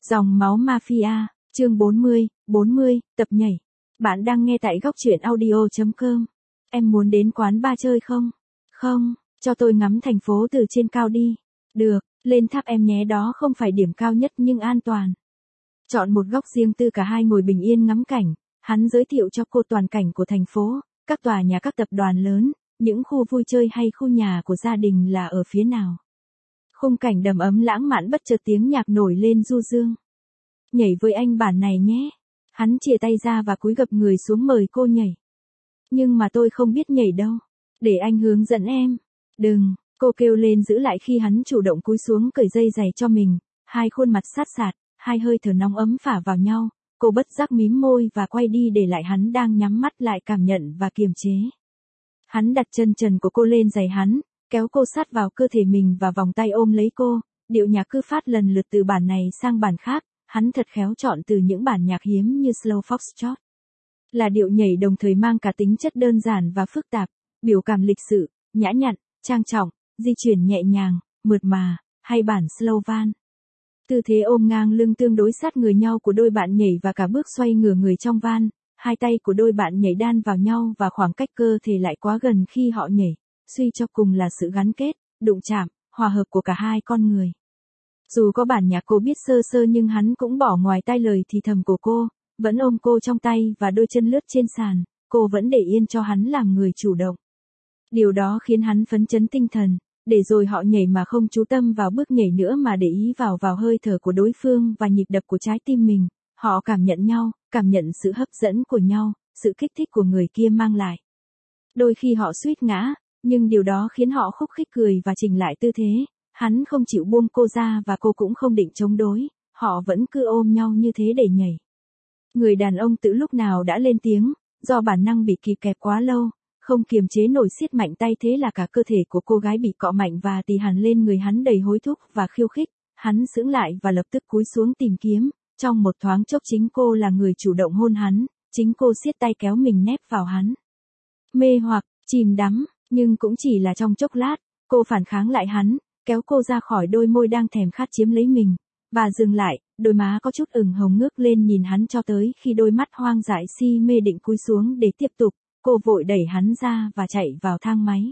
Dòng máu mafia, chương 40, tập nhảy. Bạn đang nghe tại góc truyện audio.com. Em muốn đến quán bar chơi không? Không, cho tôi ngắm thành phố từ trên cao đi. Được, lên tháp em nhé, đó không phải điểm cao nhất nhưng an toàn. Chọn một góc riêng tư, cả hai ngồi bình yên ngắm cảnh. Hắn giới thiệu cho cô toàn cảnh của thành phố, các tòa nhà, các tập đoàn lớn, những khu vui chơi hay khu nhà của gia đình là ở phía nào. Khung cảnh đầm ấm lãng mạn, bất chợt tiếng nhạc nổi lên du dương. Nhảy với anh bản này nhé. Hắn chìa tay ra và cúi gập người xuống mời cô nhảy. Nhưng mà tôi không biết nhảy đâu. Để anh hướng dẫn em. Đừng, cô kêu lên giữ lại khi hắn chủ động cúi xuống cởi dây giày cho mình. Hai khuôn mặt sát sạt, hai hơi thở nóng ấm phả vào nhau. Cô bất giác mím môi và quay đi để lại hắn đang nhắm mắt lại cảm nhận và kiềm chế. Hắn đặt chân trần của cô lên giày hắn, kéo cô sát vào cơ thể mình và vòng tay ôm lấy cô. Điệu nhạc cứ phát lần lượt từ bản này sang bản khác. Hắn thật khéo chọn từ những bản nhạc hiếm như Slow Foxtrot. Là điệu nhảy đồng thời mang cả tính chất đơn giản và phức tạp, biểu cảm lịch sự, nhã nhặn, trang trọng, di chuyển nhẹ nhàng, mượt mà, hay bản Slow Van. Tư thế ôm ngang lưng tương đối sát người nhau của đôi bạn nhảy và cả bước xoay ngửa người trong van, hai tay của đôi bạn nhảy đan vào nhau và khoảng cách cơ thể lại quá gần khi họ nhảy, suy cho cùng là sự gắn kết, đụng chạm, hòa hợp của cả hai con người. Dù có bản nhạc cô biết sơ sơ nhưng hắn cũng bỏ ngoài tai lời thì thầm của cô, vẫn ôm cô trong tay và đôi chân lướt trên sàn, cô vẫn để yên cho hắn làm người chủ động. Điều đó khiến hắn phấn chấn tinh thần, để rồi họ nhảy mà không chú tâm vào bước nhảy nữa mà để ý vào hơi thở của đối phương và nhịp đập của trái tim mình. Họ cảm nhận nhau, cảm nhận sự hấp dẫn của nhau, sự kích thích của người kia mang lại. Đôi khi họ suýt ngã, nhưng điều đó khiến họ khúc khích cười và chỉnh lại tư thế. Hắn không chịu buông cô ra và cô cũng không định chống đối, họ vẫn cứ ôm nhau như thế để nhảy. Người đàn ông từ lúc nào đã lên tiếng, do bản năng bị kìm kẹp quá lâu, không kiềm chế nổi siết mạnh tay, thế là cả cơ thể của cô gái bị cọ mạnh và tì hẳn lên người hắn đầy hối thúc và khiêu khích. Hắn sững lại và lập tức cúi xuống tìm kiếm, trong một thoáng chốc chính cô là người chủ động hôn hắn, chính cô siết tay kéo mình nép vào hắn. Mê hoặc, chìm đắm, nhưng cũng chỉ là trong chốc lát, cô phản kháng lại hắn, kéo cô ra khỏi đôi môi đang thèm khát chiếm lấy mình, và dừng lại, đôi má có chút ửng hồng ngước lên nhìn hắn cho tới khi đôi mắt hoang dại si mê định cúi xuống để tiếp tục, cô vội đẩy hắn ra và chạy vào thang máy.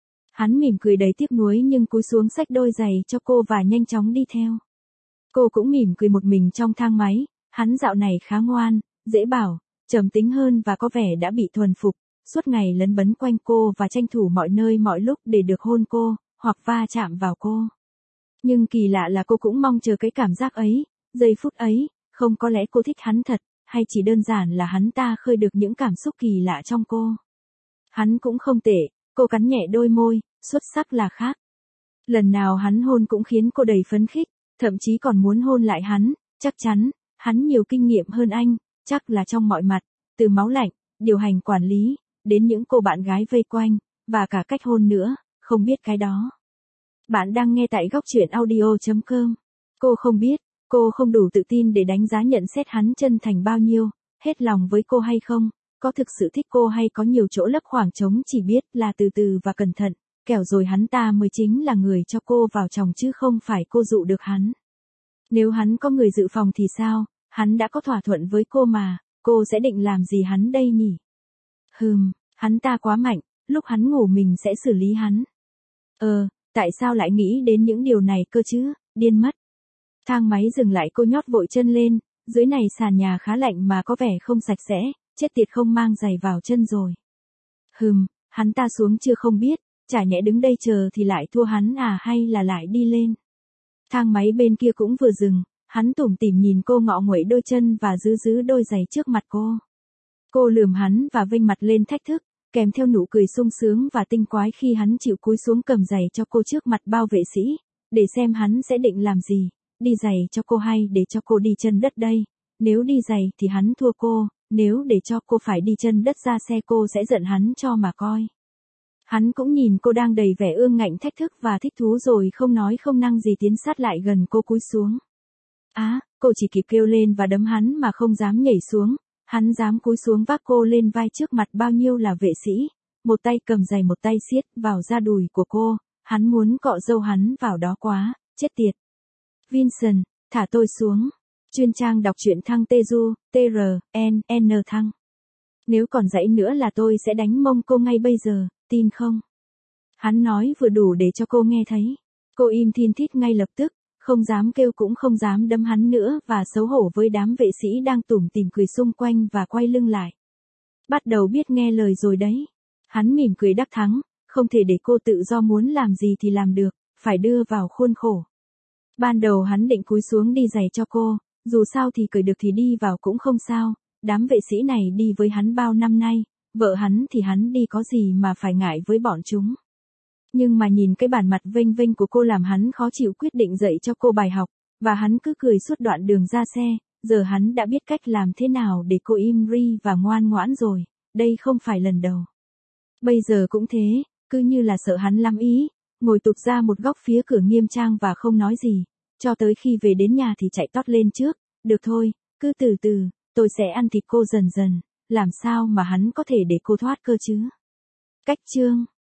Hắn mỉm cười đầy tiếc nuối nhưng cúi xuống xách đôi giày cho cô và nhanh chóng đi theo. Cô cũng mỉm cười một mình trong thang máy, hắn dạo này khá ngoan, dễ bảo, trầm tính hơn và có vẻ đã bị thuần phục, suốt ngày lấn bấn quanh cô và tranh thủ mọi nơi mọi lúc để được hôn cô, hoặc va chạm vào cô. Nhưng kỳ lạ là cô cũng mong chờ cái cảm giác ấy, giây phút ấy, không có lẽ cô thích hắn thật, hay chỉ đơn giản là hắn ta khơi được những cảm xúc kỳ lạ trong cô. Hắn cũng không tệ, cô cắn nhẹ đôi môi, xuất sắc là khác. Lần nào hắn hôn cũng khiến cô đầy phấn khích, thậm chí còn muốn hôn lại hắn, chắc chắn, hắn nhiều kinh nghiệm hơn anh, chắc là trong mọi mặt, từ máu lạnh, điều hành quản lý, đến những cô bạn gái vây quanh, và cả cách hôn nữa. Không biết cái đó. Bạn đang nghe tại góc truyện audio.com. Cô không biết, cô không đủ tự tin để đánh giá nhận xét hắn chân thành bao nhiêu, hết lòng với cô hay không, có thực sự thích cô hay có nhiều chỗ lấp khoảng trống, chỉ biết là từ từ và cẩn thận, kẻo rồi hắn ta mới chính là người cho cô vào chồng chứ không phải cô dụ được hắn. Nếu hắn có người dự phòng thì sao, hắn đã có thỏa thuận với cô mà, cô sẽ định làm gì hắn đây nhỉ? Hắn ta quá mạnh, lúc hắn ngủ mình sẽ xử lý hắn. Tại sao lại nghĩ đến những điều này cơ chứ, điên mất. Thang máy dừng lại, cô nhót vội chân lên, dưới này sàn nhà khá lạnh mà có vẻ không sạch sẽ, chết tiệt không mang giày vào chân rồi. Hắn ta xuống chưa không biết, chả nhẽ đứng đây chờ thì lại thua hắn à, hay là lại đi lên. Thang máy bên kia cũng vừa dừng, hắn tủm tỉm nhìn cô ngọ nguậy đôi chân và giữ đôi giày trước mặt cô. Cô lườm hắn và vênh mặt lên thách thức, kèm theo nụ cười sung sướng và tinh quái khi hắn chịu cúi xuống cầm giày cho cô trước mặt bao vệ sĩ, để xem hắn sẽ định làm gì, đi giày cho cô hay để cho cô đi chân đất đây. Nếu đi giày thì hắn thua cô, nếu để cho cô phải đi chân đất ra xe cô sẽ giận hắn cho mà coi. Hắn cũng nhìn cô đang đầy vẻ ương ngạnh thách thức và thích thú rồi không nói không năng gì tiến sát lại gần cô cúi xuống. Cô chỉ kịp kêu lên và đấm hắn mà không dám nhảy xuống. Hắn dám cúi xuống vác cô lên vai trước mặt bao nhiêu là vệ sĩ, một tay cầm giày một tay siết vào da đùi của cô, hắn muốn cọ râu hắn vào đó quá, chết tiệt. Vincent, thả tôi xuống. Chuyên trang đọc truyện Thăng Teju, TRN Thăng. Nếu còn dãy nữa là tôi sẽ đánh mông cô ngay bây giờ, tin không? Hắn nói vừa đủ để cho cô nghe thấy. Cô im thin thít ngay lập tức, không dám kêu cũng không dám đấm hắn nữa và xấu hổ với đám vệ sĩ đang tủm tỉm cười xung quanh và quay lưng lại. Bắt đầu biết nghe lời rồi đấy. Hắn mỉm cười đắc thắng, không thể để cô tự do muốn làm gì thì làm được, phải đưa vào khuôn khổ. Ban đầu hắn định cúi xuống đi giày cho cô, dù sao thì cởi được thì đi vào cũng không sao, đám vệ sĩ này đi với hắn bao năm nay, vợ hắn thì hắn đi có gì mà phải ngại với bọn chúng. Nhưng mà nhìn cái bản mặt vênh vênh của cô làm hắn khó chịu, quyết định dạy cho cô bài học, và hắn cứ cười suốt đoạn đường ra xe. Giờ hắn đã biết cách làm thế nào để cô im ri và ngoan ngoãn rồi, đây không phải lần đầu. Bây giờ cũng thế, cứ như là sợ hắn lắm ý, ngồi tụt ra một góc phía cửa nghiêm trang và không nói gì, cho tới khi về đến nhà thì chạy tót lên trước, được thôi, cứ từ từ, tôi sẽ ăn thịt cô dần dần, làm sao mà hắn có thể để cô thoát cơ chứ. Cách chương